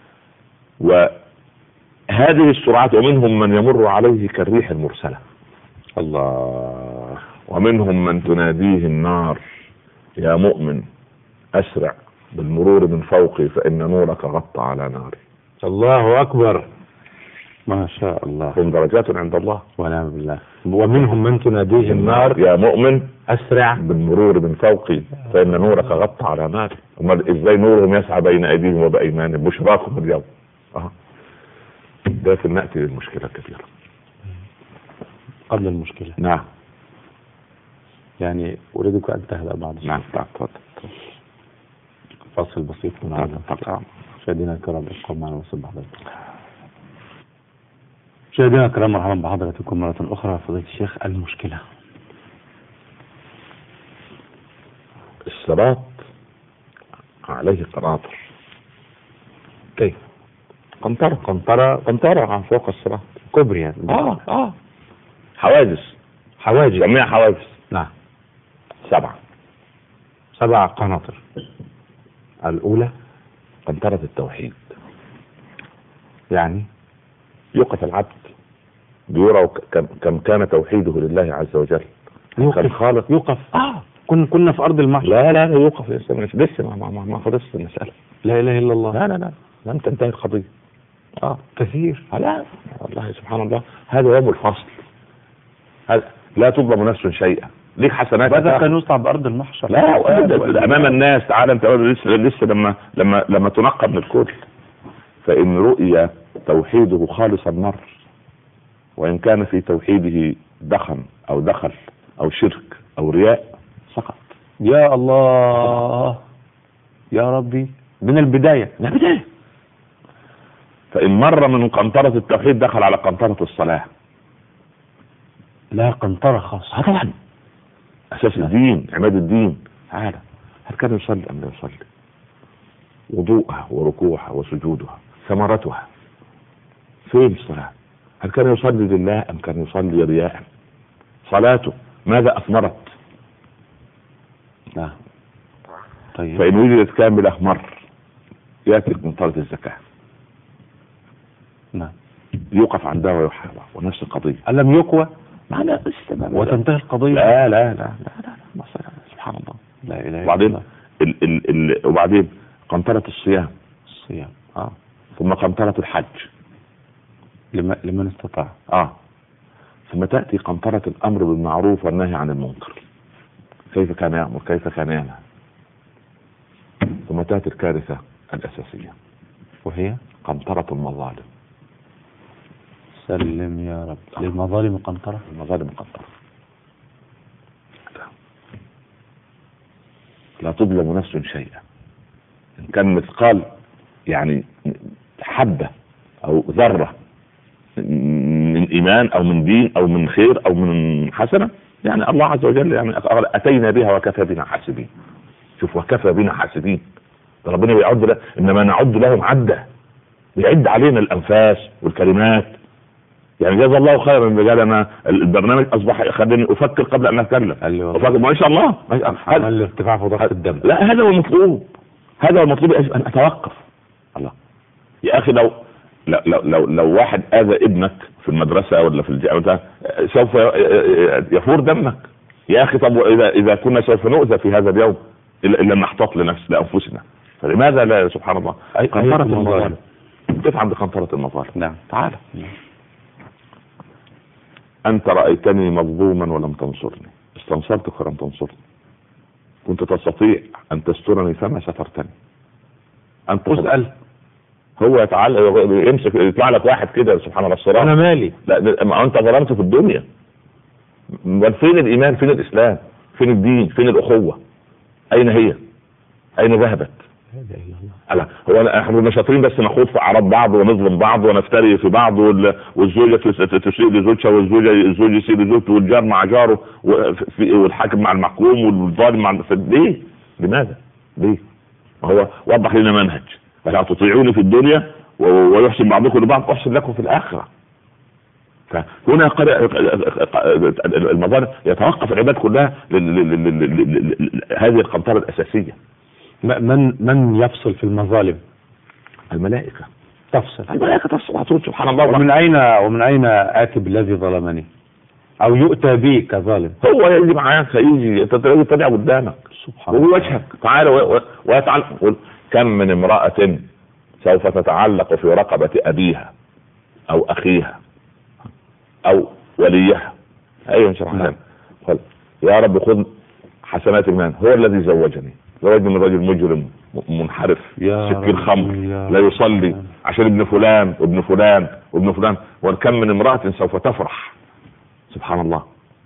وهذه السرعات. ومنهم من يمر عليه كالريح المرسلة، الله. ومنهم من تناديه النار: يا مؤمن أسرع بالمرور من فوقي فإن نورك غطى على ناري. الله أكبر، ما شاء الله. هم درجات عند الله ونعم بالله. ومنهم من تناديه النار: يا مؤمن أسرع بالمرور من فوقي فإن نورك غطى على ناري. إزاي نورهم يسعى بين أيديهم وبأيمانهم، بشراكم اليوم. ده في نأتي للمشكلة الكثيرة. قبل المشكلة، نعم، يعني أريدك أن تهدأ بعض. نعم، تفضل. فاصل بسيط من هذا. مشاهدينا الكرام، ابقوا معنا وصل بحضرتك. مشاهدينا الكرام، مرحبا بحضراتكم مرة أخرى. فضيلة الشيخ، المشكلة. الصراط عليه قناطر. كيف؟ قنطرة عن فوق الصراط، كبري يعني. حواجز، جميع حواجز. نعم، 7 قناطر. الأولى قنطرة التوحيد، يعني يوقف العبد بيرى كم كان توحيده لله عز وجل. يوقف. كنا في أرض المحشر. لا يوقف لسه ما خلصت المسألة. لا إله إلا الله. لا لم تنتهي القضية. كثير. لا والله سبحان الله، هذا يوم الفصل. لا تظلم نفس شيئا، ليك حسنات. هذا كان يصنع بأرض المحشر. لا أمام الناس. تعالى انت لسه لما تنقى من الكل. فإن رؤيا توحيده خالصا مر، وإن كان في توحيده دخن أو دخل أو شرك أو رياء سقط. يا الله يا ربي، من البداية. فإن مر من قنطرة التوحيد دخل على قنطرة الصلاة. لا قنطرة خاصة. طبعا اساس الدين، عماد الدين. تعالى، هل كان يصلي ام لا يصلي؟ وضوءها وركوعها وسجودها ثمرتها فين الصلاة؟ هل كان يصلي لله ام كان يصلي رياء؟ صلاته ماذا اثمرت؟ نعم. طيب، فان وجدت كاملة مر ياتي من طرد الزكاة. نعم. يوقف عندها ويحاول، ونفس القضية. ألم يقوى معنى وتنتهي القضية؟ لا لا لا لا لا، سبحان الله. لا إله إلا وبعدين الله. وبعدين قنطرة الصيام، ثم قنطرة الحج لمن استطاع. ثم تأتي قنطرة الأمر بالمعروف والنهي عن المنكر. كيف كان يأمر؟ كيف كان ينهى؟ ثم تأتي الكارثة الأساسية، وهي قنطرة المظالم. سلم يا رب. للمظالم قنطرة. المظالم قنطرة. لا تظلم نفس شيئا، إن كان مثقال يعني حبة أو ذرة من إيمان أو من دين أو من خير أو من حسنة، يعني الله عز وجل يعني أتينا بها وكفى بنا حاسبين. شوف، وكفى بنا حاسبين. ربنا بيعد إنما نعد لهم عدة، بيعد علينا الأنفاس والكلمات. يعني جزا الله خيرا رجالنا، البرنامج أصبح خليني أفكر قبل أن أتكلم. أفكر ما شاء الله. هذا الارتفاع في ضغط الدم. لا، هذا هو المطلوب، هذا هو المطلوب، أن أتوقف. الله يا أخي، لو واحد آذى ابنك في المدرسة ولا في الجامعة سوف يفور دمك يا أخي. طب إذا كنا سوف نؤذى في هذا اليوم إلا نحتاط لأنفسنا، فلماذا لا؟ سبحان الله. قنطرة المظالم. كيف عند قنطرة المظالم؟ نعم. تعالى. أنت رأيتني مظلوما ولم تنصرني، استنصرتك ولم تنصرني. كنت تستطيع أن تسترني فما سترتني. أنت اسأل. هو يمسك يطلع لك واحد كده سبحان الله الصراحة. أنا مالي؟ لا، ما أنت ظلمت في الدنيا. فين الإيمان؟ فين الإسلام؟ فين الدين؟ فين الأخوة؟ أين هي؟ أين ذهبت؟ لا، هو احنا شاطرين بس نخوض في اعراض بعض ونظلم بعض ونفتري في بعض، والزوجه تسيء لزوجها والزوج يسيء لزوجته والجار مع جاره والحاكم مع المحكوم والظالم مع ليه؟ لماذا؟ ليه؟ هو وضح لنا منهج، فلا تطيعوني في الدنيا ويحسن بعضكم لبعض احسن لكم في الاخره. فهنا المظالم يتوقف العباد كلها هذه القنطرة الأساسية. من يفصل في المظالم؟ الملائكة تفصل. الملائكة تفصل على طول سبحان الله. ومن أين آتي بالذي ظلمني أو يؤتى به كظالم؟ هو يجي معاك، يجي تتبع قدامك سبحان الله ووجهك. تعالى ويتعلق. كم من امرأة سوف تتعلق في رقبة أبيها أو أخيها أو وليها. أيها شرحنا يا رب خذ حسنات المال. هو الذي زوجني من رجل مجرم منحرف سكين خمر لا يصلي عشان ابن فلان وابن فلان وابن فلان. وكم من امرأة سوف تفرح سبحان الله.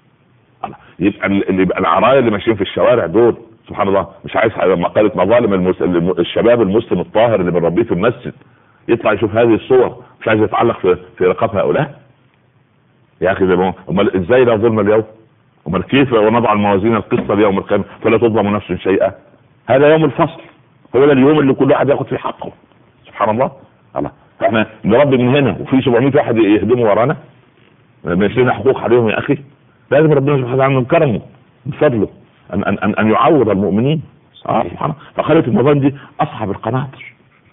يبقى العرايا اللي ماشيين في الشوارع دول سبحان الله مش عايز مقالة مظالم الشباب المسلم الطاهر اللي بنربيه في المسجد يطلع يشوف هذه الصور مش عايز يتعلق في رقاب هؤلاء. يا اخي امال ازاي لا ظلم اليوم؟ امال كيف ونضع الموازين القسط ليوم القيامة فلا تظلم نفس شيئا؟ هذا يوم الفصل، هو ده اليوم اللي كل واحد ياخد فيه حقه سبحان الله. احنا نربي من هنا وفي 700 واحد يهدموا ورانا مش لنا حقوق عليهم يا اخي. لازم ربنا سبحانه وتعالى من كرمه بفضله ان يعوض المؤمنين. سبحان الله. فخلت المظالم دي اصحاب القناطر.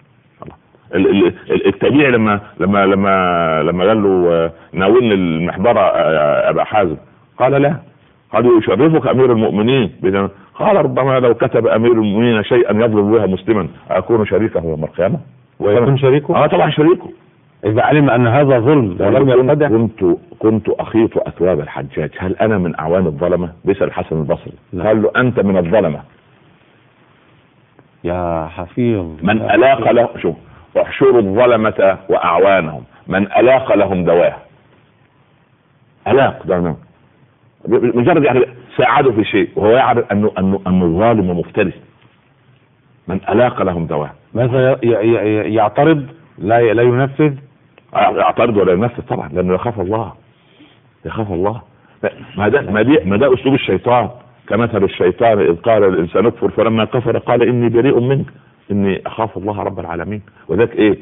التابعي لما قال له ناولني المحبرة ابا حازم قال لا، قال يشرفك امير المؤمنين. قال ربما لو كتب امير المؤمنين شيئا يظلم بها مسلما اكون شريكه يوم القيامه. ويكون شريكه؟ طبعا شريكه اذا علم ان هذا ظلم ولم يرتدع. كنت اخيط اثواب الحجاج، هل انا من اعوان الظلمه؟ بيسأل الحسن البصري قال له انت من الظلمه يا حفيظ. من الاق له، شوف احشروا الظلمه واعوانهم من الاق لهم دواه. الاق ده مجرد يعني ساعده في شيء وهو يعرف انه ظالم ومفترس. من الاق لهم دواه. ماذا يعترض؟ لا ينفذ. يعترض ولا ينفذ طبعا لانه يخاف الله. ما ده اسلوب الشيطان كمثل الشيطان إذ قال الإنسان اكفر فلما كفر قال إني بريء منك إني أخاف الله رب العالمين. وذلك إيه؟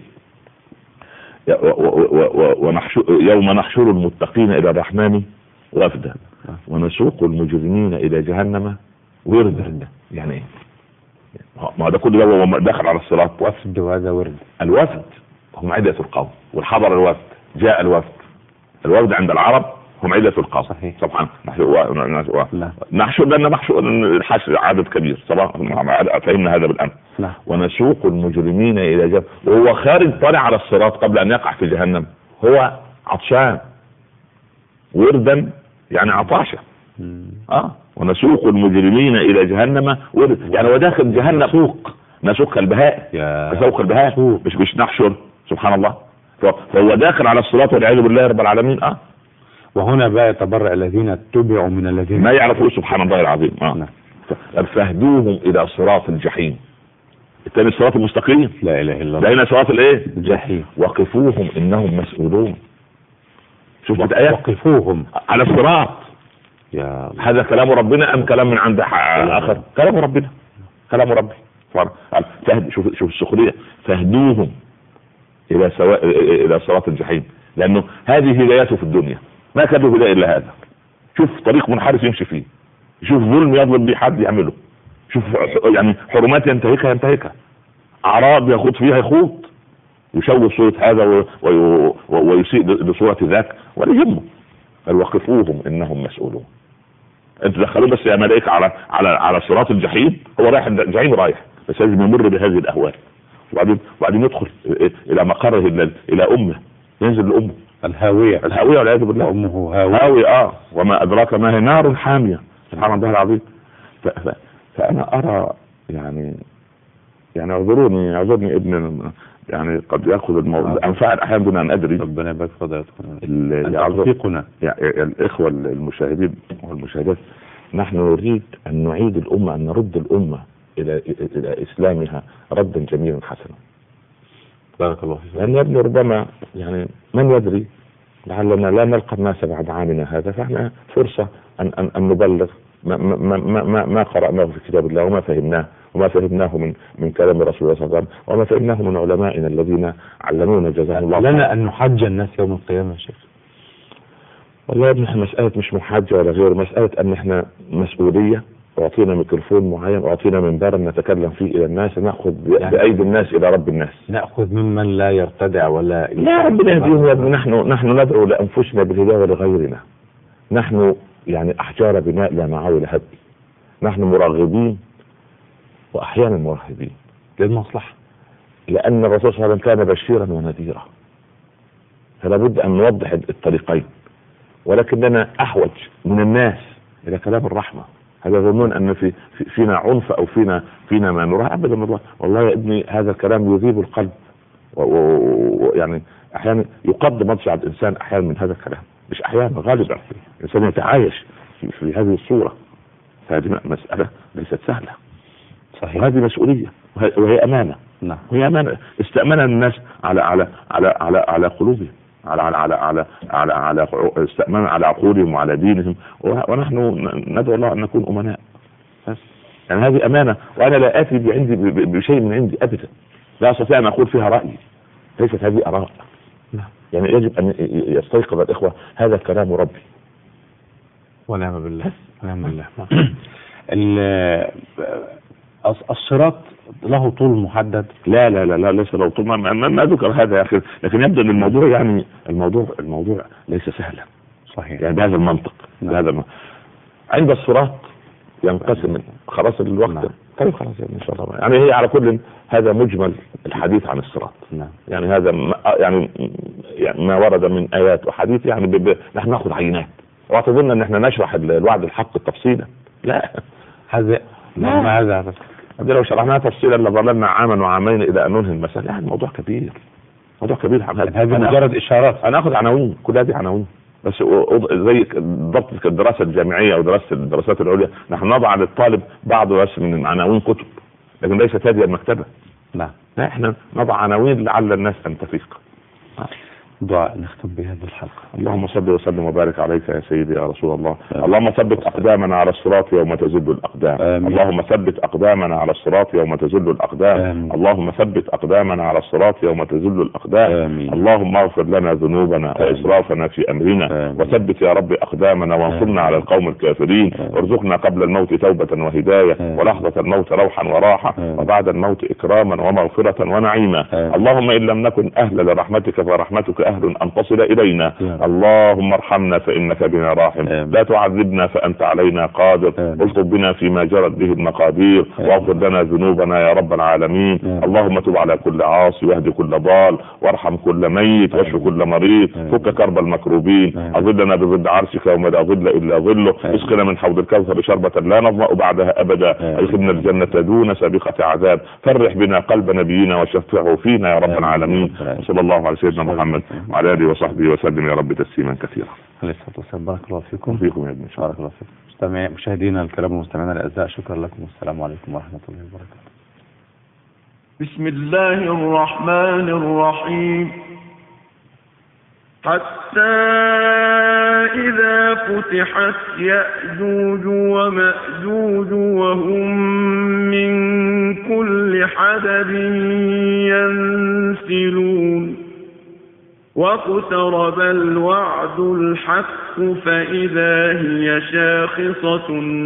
يوم نحشر المتقين إلى الرحمن وفدا ونسوق المجرمين إلى جهنم وردا. يعني إيه؟ ما ده كله هو داخل على الصراط. وفد وهذا ورد. الوفد هم عدة القوم، والحضر الوفد، جاء الوفد عند العرب هم عدة القوم. صحيح. طبعا نحشر لأن نحشر الحشر عدد كبير صراحة، فهمنا هذا بالأمس. ونسوق المجرمين إلى جهنم، وهو خارج طالع على الصراط قبل أن يقع في جهنم هو عطشان، وردا يعني عطاشة. ونسوق المجرمين إلى جهنم ورد، يعني هو داخل جهنم نسوق البهائم، نسوق البهائم مش نحشر. سبحان الله. فهو داخل على الصراط والعياذ بالله رب العالمين. وهنا بقى يتبرأ الذين اتبعوا من الذين ما يعرفوا. سبحان الله العظيم. فاهدوهم الى صراط الجحيم. الثاني الصراط المستقيم، لا اله الا الله. بين صراط الايه؟ الجحيم. وقفوهم انهم مسؤولون. شوف الآية، وقفوهم على الصراط. يا هذا كلام ربنا ام كلام من عند اخر؟ كلام ربنا، كلام ربي. شوف السخرية، فاهدوهم الى صراط الجحيم، لانه هذه هدايته في الدنيا، ما كان له هداية الا هذا. شوف طريق منحرف يمشي فيه، شوف ظلم يظلم به حد يعمله، شوف يعني حرمات ينتهكها، اعراض يخوض فيها يخوض، يشوه صورة هذا ويسيء لصورة ذاك ولا يهمه. قال وقفوهم انهم مسؤولون. انتوا دخلوه بس يا ملائكة على صراط الجحيم، هو رايح الجحيم رايح، بس لازم يمر بهذه الاهوال، وبعدين يدخل الى مقره الى امه، ينزل لامه الهاوية والعياذ بالله. امه هاوية. وما ادراك ما هي نار حامية. سبحان الله العظيم. فانا ارى يعني اعذرني ابن يعني قد ياخذ الموضوع انفعل احيانا دون ان ادري. ربنا يبارك فضيلتكم. توفيقنا يا الاخوه المشاهدين والمشاهدات، نحن نريد ان نعيد الامه، ان نرد الامه الى اسلامها ردا جميلا حسنا. بارك الله فيك. لان يا ابني ربما يعني من يدري لعلنا لا نلقى الناس بعد عامنا هذا، فاحنا فرصه ان نبلغ ما قرأناه في كتاب الله وما فهمناه من كلام رسول الله صلى الله عليه وسلم، وما فهمناه من علمائنا الذين علمونا جزاهم الله خيرا. لنا ان نحج الناس يوم القيامه يا شيخ. والله يا ابني مسألة مش محاجة ولا غير، مسألة ان احنا مسؤولية، واعطينا ميكروفون معين، واعطينا منبر نتكلم فيه الى الناس، ناخذ بايدي الناس الى رب الناس، ناخذ ممن لا يرتدع ولا لا. ربنا يهديهم يا ابني. نحن ندعو لانفسنا بالهداية ولغيرنا. نحن يعني احجار بناء لا معاول هب، نحن مراغبين واحيانا مرهبين للمصلحة، لان الرسول صلى الله عليه وسلم كان بشيرا ونذيرا، فلا بد ان نوضح الطريقين. ولكننا احوج من الناس الى كلام الرحمة. هل يظنون ان فينا عنف او فينا ما نراه؟ ابدا والله يا ابني هذا الكلام يذيب القلب، ويعني احيانا يقض مضجع الانسان احيانا من هذا الكلام، مش احيانا، غالبا الانسان يتعايش في هذه الصورة. فهذه مسألة ليست سهلة. صحيح. وهذه مسؤولية وهي أمانة. نعم. وهي أمانة استأمنها الناس على قلوبهم، على استأمن على عقولهم وعلى دينهم، ونحن ندعو الله أن نكون أمناء. يعني هذه أمانة، وأنا لا آتي بشيء من عندي أبدا، لا أستطيع أن أقول فيها رأيي، ليست هذه آراء. يعني يجب أن يستيقظ الإخوة هذا كلام ربي. ونعم بالله. ونعم بالله. الصراط له طول محدد؟ لا ليس له طول، ما ذكر هذا يا اخي، لكن يبدو ان الموضوع يعني الموضوع ليس سهلا. صحيح. يعني بهذا المنطق. نعم. عند الصراط ينقسم خلاص الوقت. نعم. طيب خلاص ان شاء الله. يعني هي على كل هذا مجمل الحديث عن الصراط. نعم. يعني هذا يعني ما ورد من ايات وحديث، يعني نحن ناخذ عينات، واعتقدنا ان احنا نشرح الوعد الحق التفصيلا. لا هذا لو شرحناها تفصيلا لظللنا عاما وعامين الى ان ننهي المسألة. يعني موضوع كبير هذه مجرد اشارات. انا اخذ عناوين، كل هذه عناوين بس زي ضبط الدراسة الجامعية او دراسة الدراسات العليا، نحن نضع للطالب بعض بس من عناوين كتب، لكن ليست هذه المكتبة. لا احنا نضع عناوين لعل الناس ان تفيق. دعاء نختم بهذه الحلقة. اللهم صل وسلم وبارك عليك يا سيدي يا رسول الله. اللهم ثبت أقدامنا على الصراط يوم تزل الأقدام. اللهم ثبت أقدامنا على الصراط يوم تزل الأقدام. اللهم ثبت أقدامنا على الصراط يوم تزل الأقدام. اللهم اغفر لنا ذنوبنا وإسرافنا في أمرنا، وثبت يا رب أقدامنا وانصرنا على القوم الكافرين، وارزقنا قبل الموت توبة وهداية، ولحظة الموت روحا وراحة، وبعد الموت إكراما ومغفرة ونعيما. اللهم إن لم نكن أهلا لرحمتك فرحمتك أهل أن تصل إلينا. اللهم ارحمنا فإنك بنا راحم، لا تعذبنا فأنت علينا قادر، الطف بنا فيما جرت به المقادير، واغفر لنا ذنوبنا يا رب العالمين. اللهم تب على كل عاصي، واهد كل ضال، وارحم كل ميت، واشف كل مريض، فك كرب المكروبين، اظلنا بظل عرشك وما لا ظل الا ظله، اسقنا من حوض الكوثر شربة لا نظمأ بعدها ابدا، ادخلنا الجنة دون سابقة عذاب، فرح بنا قلب نبينا وشفعه فينا يا رب العالمين. صلى الله على سيدنا محمد وعلى اله وصحبه وسلم يا رب تسليما كثيرا. عليه الصلاة والسلام. بارك الله فيكم. فيكم يا ابن شاء بارك الله فيكم. مشاهدينا الكرام ومستمعينا الاعزاء، شكرا لكم والسلام عليكم ورحمة الله وبركاته. بسم الله الرحمن الرحيم. حتى إذا فتحت يأجوج ومأجوج وهم من كل حدب ينسلون، واقترب الوعد الحق فإذا هي شاخصة